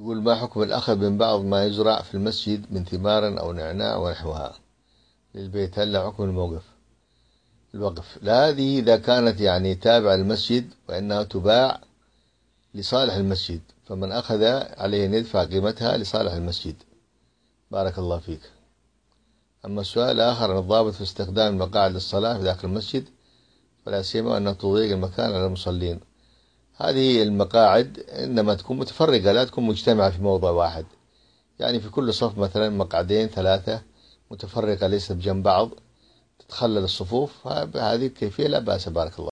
يقول: ما حكم الأخذ من بعض ما يزرع في المسجد من ثمار أو نعناع ونحوها للبيت؟ هل له حكم الوقف؟ لا، هذه إذا كانت يعني تابعة للمسجد وإنها تباع لصالح المسجد، فمن أخذ عليه أن يدفع قيمتها لصالح المسجد. بارك الله فيك. أما السؤال الآخر: الضابط في استخدام المقاعد للصلاة في داخل المسجد، ولا سيما أنها تضيق المكان على المصلين. هذه المقاعد إنما تكون متفرقة، لا تكون مجتمعة في موضع واحد، يعني في كل صف مثلا مقعدين 3 متفرقة ليست بجنب بعض، تتخلل الصفوف. هذه الكيفية لا بأس. بارك الله.